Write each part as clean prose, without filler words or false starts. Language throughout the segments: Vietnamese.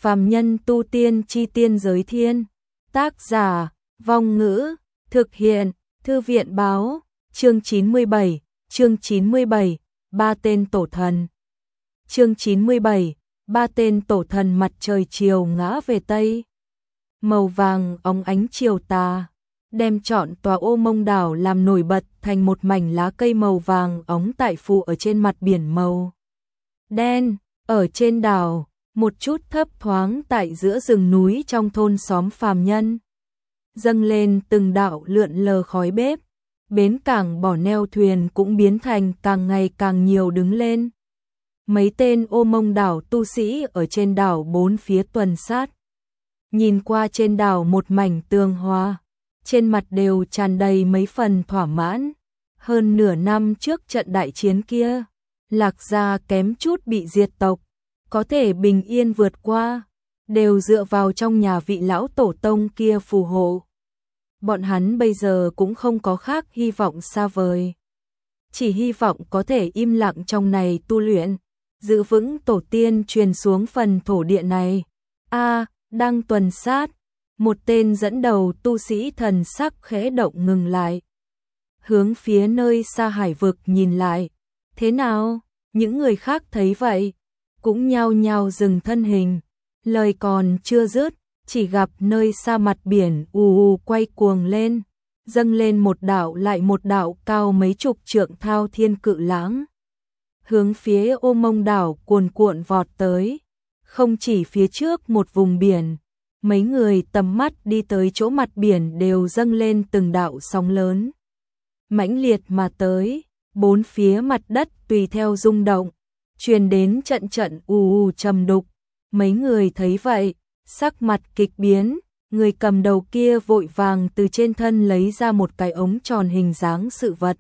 Phàm nhân tu tiên chi tiên giới thiên. Tác giả, Vong Ngữ, thực hiện, Thư viện báo, chương 97, ba tên tổ thần. Chương 97, ba tên tổ thần. Mặt trời chiều ngã về Tây. Màu vàng óng ánh chiều tà, đem trọn tòa Ô Mông đảo làm nổi bật thành một mảnh lá cây màu vàng óng tại phủ ở trên mặt biển màu đen. Ở trên đảo, một chút thấp thoáng tại giữa rừng núi trong thôn xóm phàm nhân. Dâng lên từng đạo lượn lờ khói bếp, bến cảng bỏ neo thuyền cũng biến thành càng ngày càng nhiều đứng lên. Mấy tên Ô Mông đảo tu sĩ ở trên đảo bốn phía tuần sát. Nhìn qua trên đảo một mảnh tường hòa, trên mặt đều tràn đầy mấy phần thỏa mãn. Hơn nửa năm trước trận đại chiến kia, Lạc gia kém chút bị diệt tộc, có thể bình yên vượt qua, đều dựa vào trong nhà vị lão tổ tông kia phù hộ. Bọn hắn bây giờ cũng không có khác hy vọng xa vời, chỉ hy vọng có thể im lặng trong này tu luyện, giữ vững tổ tiên truyền xuống phần thổ địa này. Đang tuần sát, một tên dẫn đầu tu sĩ thần sắc khẽ động ngừng lại, hướng phía nơi xa hải vực nhìn lại. Thế nào? Những người khác thấy vậy, cũng nhao nhao dừng thân hình. Lời còn chưa dứt, chỉ gặp nơi xa mặt biển ù quay cuồng lên, dâng lên một đạo lại một đạo cao mấy chục trượng thao thiên cự lãng, hướng phía Ô Mông đảo cuồn cuộn vọt tới. Không chỉ phía trước một vùng biển, mấy người tầm mắt đi tới chỗ mặt biển đều dâng lên từng đạo sóng lớn, mãnh liệt mà tới. Bốn phía mặt đất tùy theo rung động, truyền đến trận trận ù trầm đục. Mấy người thấy vậy, sắc mặt kịch biến. Người cầm đầu kia vội vàng từ trên thân lấy ra một cái ống tròn hình dáng sự vật,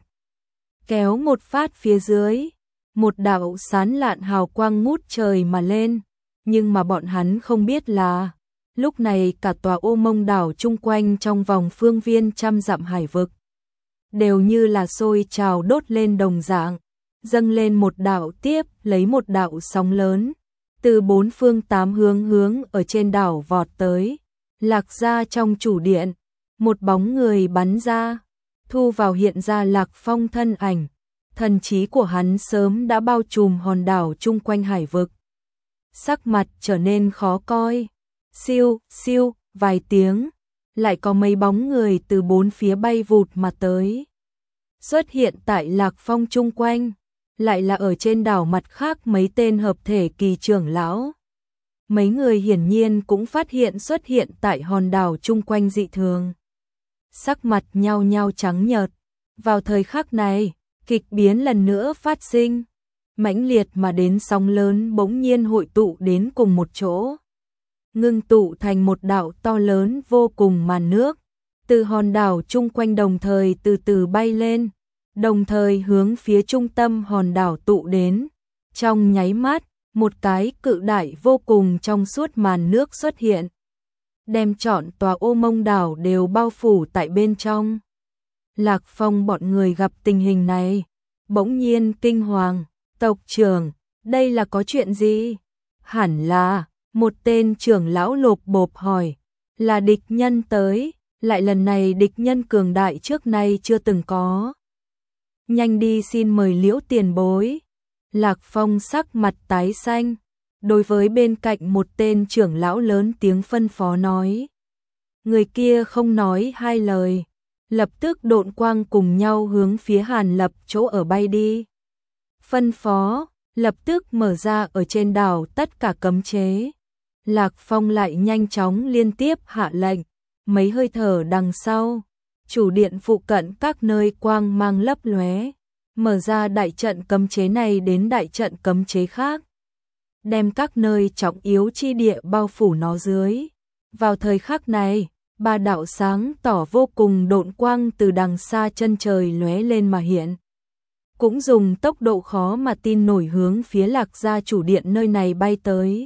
kéo một phát phía dưới, một đạo sán lạn hào quang ngút trời mà lên. Nhưng mà bọn hắn không biết là, lúc này cả tòa Ô Mông đảo chung quanh trong vòng phương viên trăm dặm hải vực đều như là sôi trào đốt lên đồng dạng, dâng lên một đạo tiếp lấy một đạo sóng lớn, từ bốn phương tám hướng ở trên đảo vọt tới. Lạc gia trong chủ điện, một bóng người bắn ra, thu vào hiện ra Lạc Phong thân ảnh. Thần trí của hắn sớm đã bao trùm hòn đảo chung quanh hải vực, sắc mặt trở nên khó coi. Siêu, siêu, vài tiếng, lại có mấy bóng người từ bốn phía bay vụt mà tới, xuất hiện tại Lạc Phong chung quanh, lại là ở trên đảo mặt khác mấy tên hợp thể kỳ trưởng lão. Mấy người hiển nhiên cũng phát hiện xuất hiện tại hòn đảo chung quanh dị thường, sắc mặt nhao nhao trắng nhợt. Vào thời khắc này, kịch biến lần nữa phát sinh, mãnh liệt mà đến sóng lớn bỗng nhiên hội tụ đến cùng một chỗ, ngưng tụ thành một đạo to lớn vô cùng màn nước, từ hòn đảo chung quanh đồng thời từ từ bay lên, đồng thời hướng phía trung tâm hòn đảo tụ đến. Trong nháy mắt, một cái cự đại vô cùng trong suốt màn nước xuất hiện, đem trọn tòa Ô Mông đảo đều bao phủ tại bên trong. Lạc Phong bọn người gặp tình hình này, bỗng nhiên kinh hoàng. Tộc trưởng, đây là có chuyện gì? Hẳn là, một tên trưởng lão lộp bộp hỏi, là địch nhân tới, lại lần này địch nhân cường đại trước nay chưa từng có. Nhanh đi xin mời Liễu tiền bối. Lạc Phong sắc mặt tái xanh, đối với bên cạnh một tên trưởng lão lớn tiếng phân phó nói. Người kia không nói hai lời, lập tức độn quang cùng nhau hướng phía Hàn Lập chỗ ở bay đi. Phân phó, lập tức mở ra ở trên đảo tất cả cấm chế. Lạc Phong lại nhanh chóng liên tiếp hạ lệnh, mấy hơi thở đằng sau, chủ điện phụ cận các nơi quang mang lấp lóe, mở ra đại trận cấm chế này đến đại trận cấm chế khác, đem các nơi trọng yếu chi địa bao phủ nó dưới. Vào thời khắc này, ba đạo sáng tỏ vô cùng độn quang từ đằng xa chân trời lóe lên mà hiện, cũng dùng tốc độ khó mà tin nổi hướng phía Lạc gia chủ điện nơi này bay tới.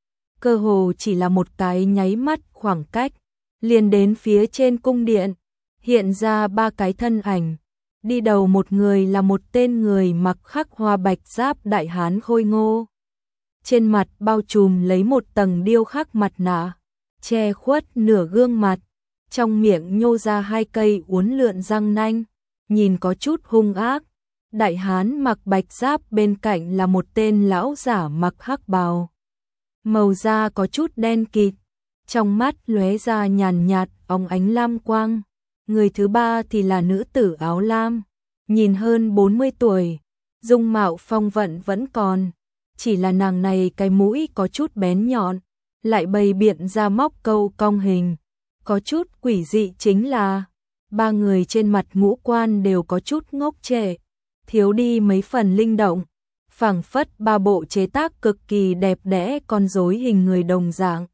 Cơ hồ chỉ là một cái nháy mắt khoảng cách, liền đến phía trên cung điện, hiện ra ba cái thân ảnh. Đi đầu một người là một tên người mặc khắc hoa bạch giáp đại hán khôi ngô, trên mặt bao trùm lấy một tầng điêu khắc mặt nạ, che khuất nửa gương mặt, trong miệng nhô ra hai cây uốn lượn răng nanh, nhìn có chút hung ác. Đại hán mặc bạch giáp bên cạnh là một tên lão giả mặc hắc bào. Màu da có chút đen kịt, trong mắt lóe ra nhàn nhạt óng ánh lam quang. Người thứ ba thì là nữ tử áo lam, nhìn hơn 40 tuổi, dung mạo phong vận vẫn còn, chỉ là nàng này cái mũi có chút bén nhọn, lại bày biện ra móc câu cong hình, có chút quỷ dị. Chính là ba người trên mặt ngũ quan đều có chút ngốc trệ, thiếu đi mấy phần linh động, phảng phất ba bộ chế tác cực kỳ đẹp đẽ con rối hình người đồng dạng.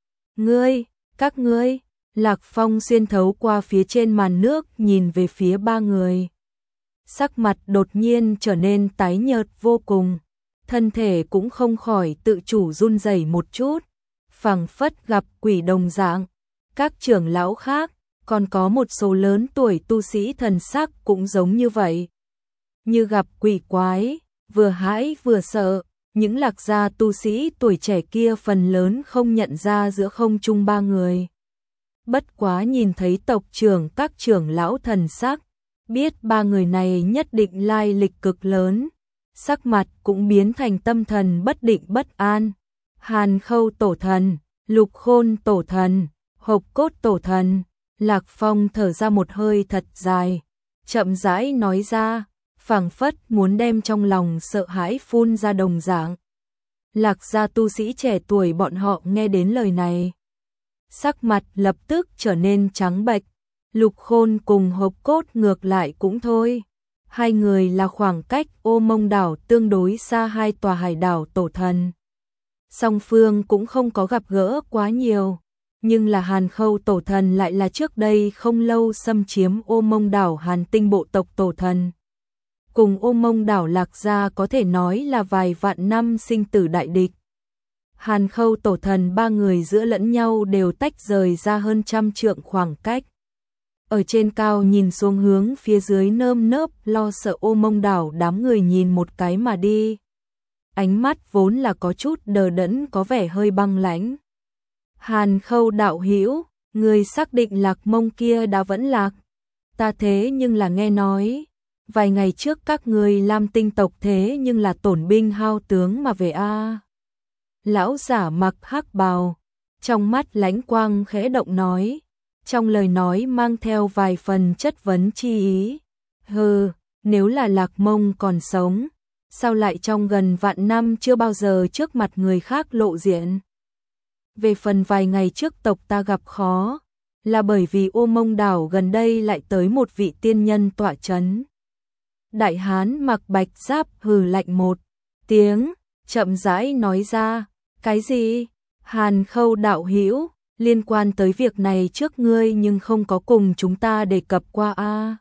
Các ngươi, Lạc Phong xuyên thấu qua phía trên màn nước nhìn về phía ba người. Sắc mặt đột nhiên trở nên tái nhợt vô cùng, thân thể cũng không khỏi tự chủ run rẩy một chút, phảng phất gặp quỷ đồng dạng. Các trưởng lão khác, còn có một số lớn tuổi tu sĩ thần sắc cũng giống như vậy. Như gặp quỷ quái, vừa hãi vừa sợ, những Lạc gia tu sĩ tuổi trẻ kia phần lớn không nhận ra giữa không trung ba người. Bất quá nhìn thấy tộc trưởng các trưởng lão thần sắc, biết ba người này nhất định lai lịch cực lớn, sắc mặt cũng biến thành tâm thần bất định bất an. Hàn Khâu tổ thần, Lục Khôn tổ thần, Hộc Cốt tổ thần. Lạc Phong thở ra một hơi thật dài, chậm rãi nói ra, phảng phất muốn đem trong lòng sợ hãi phun ra đồng dạng. Lạc gia tu sĩ trẻ tuổi bọn họ nghe đến lời này, sắc mặt lập tức trở nên trắng bệch. Lục Khôn cùng Hộc Cốt ngược lại cũng thôi, hai người là khoảng cách Ô Mông đảo tương đối xa hai tòa hải đảo tổ thần. Song phương cũng không có gặp gỡ quá nhiều, nhưng là Hàn Khâu tổ thần lại là trước đây không lâu xâm chiếm Ô Mông đảo Hàn Tinh bộ tộc tổ thần. Cùng Ô Mông đảo Lạc gia có thể nói là vài vạn năm sinh tử đại địch. Hàn Khâu tổ thần ba người giữa lẫn nhau đều tách rời ra hơn 100 trượng khoảng cách. Ở trên cao nhìn xuống hướng phía dưới nơm nớp lo sợ Ô Mông đảo đám người nhìn một cái mà đi. Ánh mắt vốn là có chút đờ đẫn có vẻ hơi băng lãnh. Hàn Khâu đạo hữu, người xác định Lạc Mông kia đã vẫn lạc. Ta thế nhưng là nghe nói, vài ngày trước các người Lam Tinh tộc thế nhưng là tổn binh hao tướng mà về a. Lão giả mặc hắc bào, trong mắt lãnh quang khẽ động nói, trong lời nói mang theo vài phần chất vấn chi ý. Hừ, nếu là Lạc Mông còn sống, sao lại trong gần vạn năm chưa bao giờ trước mặt người khác lộ diện? Về phần vài ngày trước tộc ta gặp khó, là bởi vì Ô Mông đảo gần đây lại tới một vị tiên nhân tọa chấn. Đại hán mặc bạch giáp hừ lạnh một tiếng, chậm rãi nói ra, cái gì? Hàn Khâu đạo hữu, liên quan tới việc này trước ngươi nhưng không có cùng chúng ta đề cập qua a.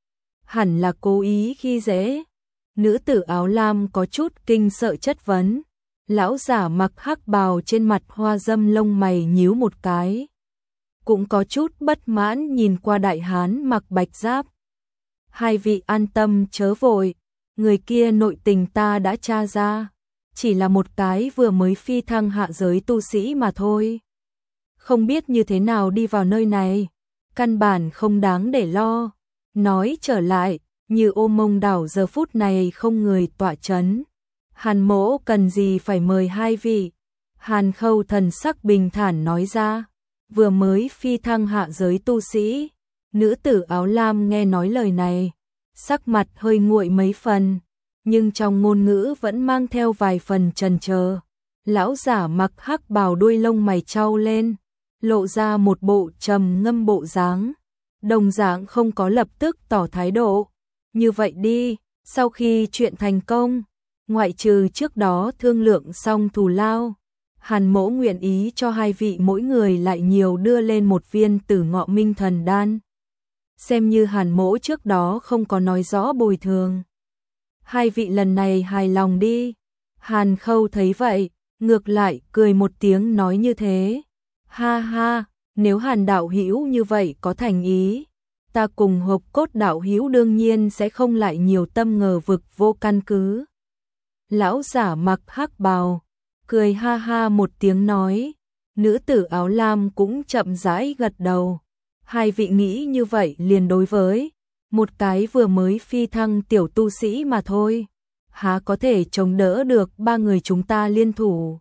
Hẳn là cố ý khi dễ. Nữ tử áo lam có chút kinh sợ chất vấn. Lão giả mặc hắc bào trên mặt hoa dâm lông mày nhíu một cái, cũng có chút bất mãn nhìn qua đại hán mặc bạch giáp. Hai vị an tâm chớ vội, người kia nội tình ta đã tra ra, chỉ là một cái vừa mới phi thăng hạ giới tu sĩ mà thôi. Không biết như thế nào đi vào nơi này, căn bản không đáng để lo. Nói trở lại, như Ô Mông đảo giờ phút này không người tọa chấn, Hàn mỗ cần gì phải mời hai vị. Hàn Khâu thần sắc bình thản nói ra, vừa mới phi thăng hạ giới tu sĩ. Nữ tử áo lam nghe nói lời này, sắc mặt hơi nguội mấy phần, nhưng trong ngôn ngữ vẫn mang theo vài phần chần chờ. Lão giả mặc hắc bào đuôi lông mày chau lên, lộ ra một bộ trầm ngâm bộ dáng, đồng dạng không có lập tức tỏ thái độ. Như vậy đi, sau khi chuyện thành công, ngoại trừ trước đó thương lượng xong thù lao, Hàn mỗ nguyện ý cho hai vị mỗi người lại nhiều đưa lên một viên Tử Ngọ Minh Thần Đan. Xem như Hàn mỗ trước đó không có nói rõ bồi thường. Hai vị lần này hài lòng đi. Hàn Khâu thấy vậy, ngược lại cười một tiếng nói như thế. Ha ha, nếu Hàn đạo hữu như vậy có thành ý, ta cùng Hộc Cốt đạo hữu đương nhiên sẽ không lại nhiều tâm ngờ vực vô căn cứ. Lão giả mặc hắc bào, cười ha ha một tiếng nói. Nữ tử áo lam cũng chậm rãi gật đầu. Hai vị nghĩ như vậy liền đối với một cái vừa mới phi thăng tiểu tu sĩ mà thôi, há có thể chống đỡ được ba người chúng ta liên thủ.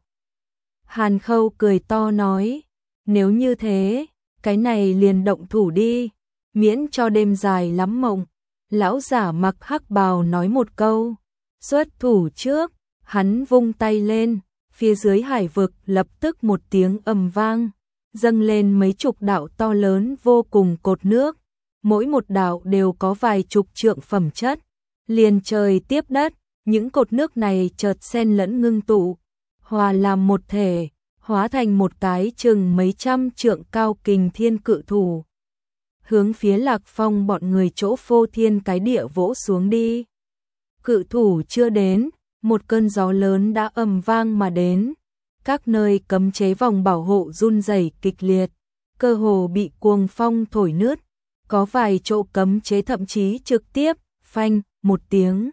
Hàn Khâu cười to nói, nếu như thế, cái này liền động thủ đi, miễn cho đêm dài lắm mộng. Lão giả mặc hắc bào nói một câu, xuất thủ trước, hắn vung tay lên, phía dưới hải vực lập tức một tiếng ầm vang, dâng lên mấy chục đạo to lớn vô cùng cột nước, mỗi một đạo đều có vài chục trượng phẩm chất, liền trời tiếp đất, những cột nước này chợt xen lẫn ngưng tụ, hòa làm một thể, hóa thành một cái chừng mấy trăm trượng cao kình thiên cự thủ, hướng phía Lạc Phong bọn người chỗ phô thiên cái địa vỗ xuống đi. Cự thủ chưa đến, một cơn gió lớn đã ầm vang mà đến, các nơi cấm chế vòng bảo hộ run rẩy kịch liệt, cơ hồ bị cuồng phong thổi nứt, có vài chỗ cấm chế thậm chí trực tiếp phanh một tiếng,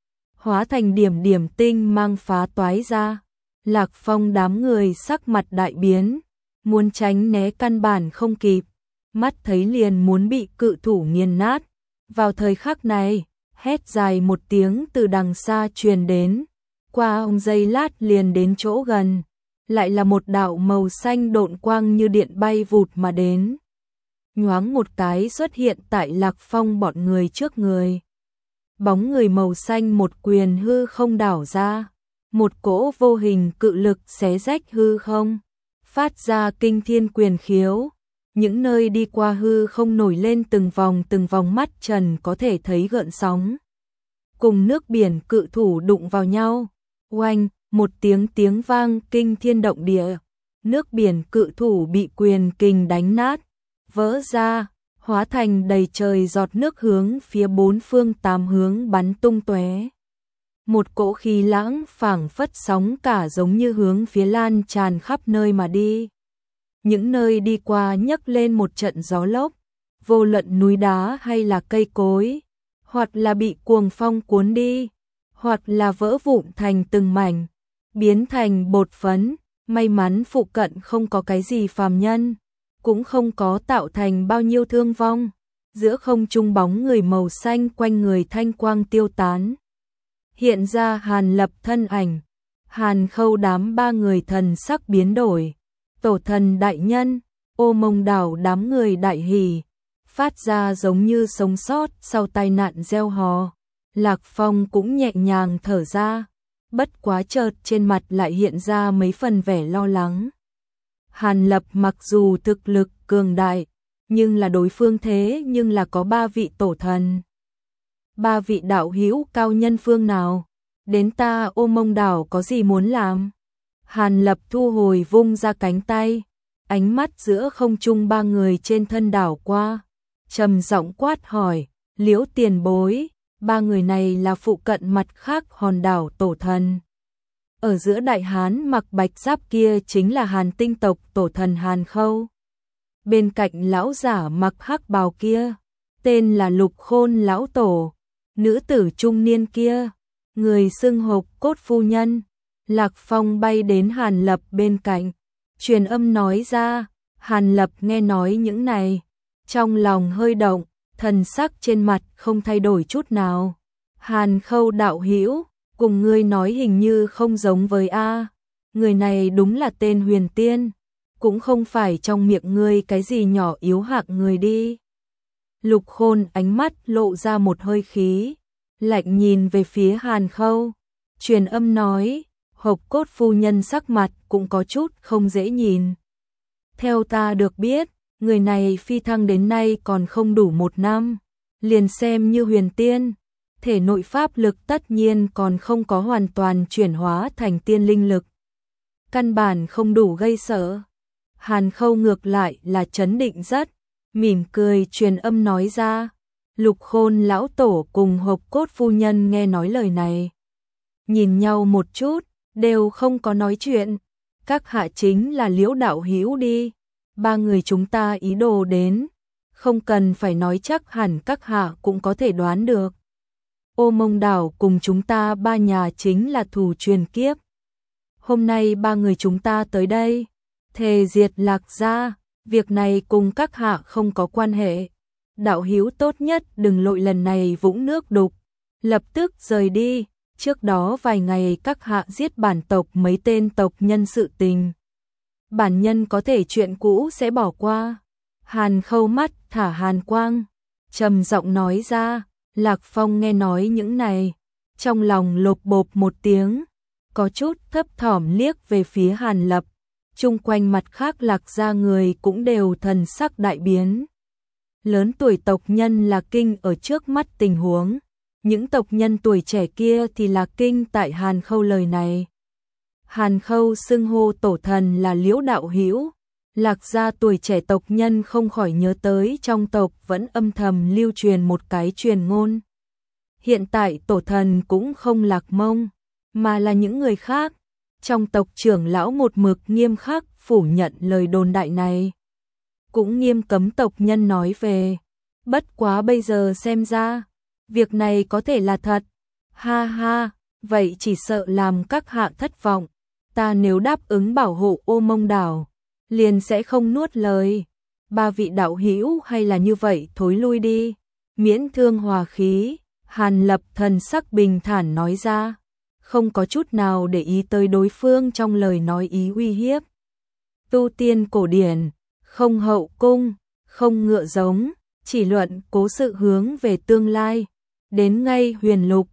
hóa thành điểm điểm tinh mang phá toái ra. Lạc Phong đám người sắc mặt đại biến, muốn tránh né căn bản không kịp, mắt thấy liền muốn bị cự thủ nghiền nát. Vào thời khắc này, hét dài một tiếng từ đằng xa truyền đến, qua ông giây lát liền đến chỗ gần, lại là một đạo màu xanh độn quang như điện bay vụt mà đến. Nhoáng một cái xuất hiện tại Lạc Phong bọn người trước người. Bóng người màu xanh một quyền hư không đảo ra, một cỗ vô hình cự lực xé rách hư không, phát ra kinh thiên quyền khiếu. Những nơi đi qua hư không nổi lên từng vòng mắt trần có thể thấy gợn sóng. Cùng nước biển cự thủ đụng vào nhau, oanh, một tiếng vang kinh thiên động địa. Nước biển cự thủ bị quyền kình đánh nát, vỡ ra, hóa thành đầy trời giọt nước hướng phía bốn phương tám hướng bắn tung tóe. Một cỗ khí lãng phảng phất sóng cả giống như hướng phía lan tràn khắp nơi mà đi. Những nơi đi qua nhấc lên một trận gió lốc, vô luận núi đá hay là cây cối, hoặc là bị cuồng phong cuốn đi, hoặc là vỡ vụn thành từng mảnh, biến thành bột phấn. May mắn phụ cận không có cái gì phàm nhân, cũng không có tạo thành bao nhiêu thương vong. Giữa không trung bóng người màu xanh quanh người thanh quang tiêu tán, hiện ra Hàn Lập thân ảnh. Hàn Khâu đám ba người thần sắc biến đổi. Tổ thần đại nhân, Ô Mông Đảo đám người đại hỉ, phát ra giống như sống sót sau tai nạn gieo hò. Lạc Phong cũng nhẹ nhàng thở ra, bất quá chợt trên mặt lại hiện ra mấy phần vẻ lo lắng. Hàn Lập mặc dù thực lực cường đại, nhưng là đối phương thế nhưng là có ba vị tổ thần. Ba vị đạo hữu cao nhân phương nào, đến ta Ô Mông Đảo có gì muốn làm? Hàn Lập thu hồi vung ra cánh tay, ánh mắt giữa không trung ba người trên thân đảo qua, trầm giọng quát hỏi, Liễu tiền bối, ba người này là phụ cận mặt khác hòn đảo tổ thần. Ở giữa đại hán mặc bạch giáp kia chính là Hàn tinh tộc tổ thần Hàn Khâu. Bên cạnh lão giả mặc hắc bào kia, tên là Lục Khôn lão tổ, nữ tử trung niên kia, người xưng hộp cốt phu nhân. Lạc Phong bay đến Hàn Lập bên cạnh, truyền âm nói ra. Hàn Lập nghe nói những này, trong lòng hơi động, thần sắc trên mặt không thay đổi chút nào. Hàn Khâu đạo hữu, cùng ngươi nói hình như không giống với A. Người này đúng là tên Huyền Tiên, cũng không phải trong miệng ngươi cái gì nhỏ yếu hạng người đi. Lục Khôn ánh mắt lộ ra một hơi khí, lạnh nhìn về phía Hàn Khâu, truyền âm nói. Hộp cốt phu nhân sắc mặt cũng có chút không dễ nhìn. Theo ta được biết, người này phi thăng đến nay còn không đủ 1 năm, liền xem như huyền tiên, thể nội pháp lực tất nhiên còn không có hoàn toàn chuyển hóa thành tiên linh lực. Căn bản không đủ gây sợ. Hàn Khâu ngược lại là trấn định rất, mỉm cười truyền âm nói ra. Lục Khôn lão tổ cùng hộp cốt phu nhân nghe nói lời này, nhìn nhau một chút, đều không có nói chuyện. Các hạ chính là Liễu đạo hữu đi, ba người chúng ta ý đồ đến, không cần phải nói chắc hẳn các hạ cũng có thể đoán được. Ô Mông Đảo cùng chúng ta ba nhà chính là thù truyền kiếp. hôm nay ba người chúng ta tới đây, thề diệt Lạc gia, việc này cùng các hạ không có quan hệ. Đạo hữu tốt nhất đừng lội lần này vũng nước đục, lập tức rời đi, trước đó vài ngày các hạ giết bản tộc mấy tên tộc nhân sự tình. Bản nhân có thể chuyện cũ sẽ bỏ qua. Hàn Khâu mắt thả hàn quang, trầm giọng nói ra. Lạc Phong nghe nói những này, trong lòng lộp bộp một tiếng, có chút thấp thỏm liếc về phía Hàn Lập, chung quanh mặt khác Lạc gia người cũng đều thần sắc đại biến. Lớn tuổi tộc nhân là kinh ở trước mắt tình huống, những tộc nhân tuổi trẻ kia thì là kinh tại Hàn Khâu lời này. Hàn Khâu xưng hô tổ thần là Liễu đạo hữu, Lạc gia tuổi trẻ tộc nhân không khỏi nhớ tới trong tộc vẫn âm thầm lưu truyền một cái truyền ngôn. Hiện tại tổ thần cũng không Lạc Mông, mà là những người khác. Trong tộc trưởng lão một mực nghiêm khắc phủ nhận lời đồn đại này, cũng nghiêm cấm tộc nhân nói về. Bất quá bây giờ xem ra, việc này có thể là thật. Ha ha, vậy chỉ sợ làm các hạ thất vọng. Ta nếu đáp ứng bảo hộ Ô Mông đảo, liền sẽ không nuốt lời. Ba vị đạo hữu hay là như vậy thối lui đi, miễn thương hòa khí. Hàn Lập thần sắc bình thản nói ra, không có chút nào để ý tới đối phương trong lời nói ý uy hiếp. Tu tiên cổ điển, không hậu cung, không ngựa giống, chỉ luận cố sự hướng về tương lai. Đến ngay huyền lục,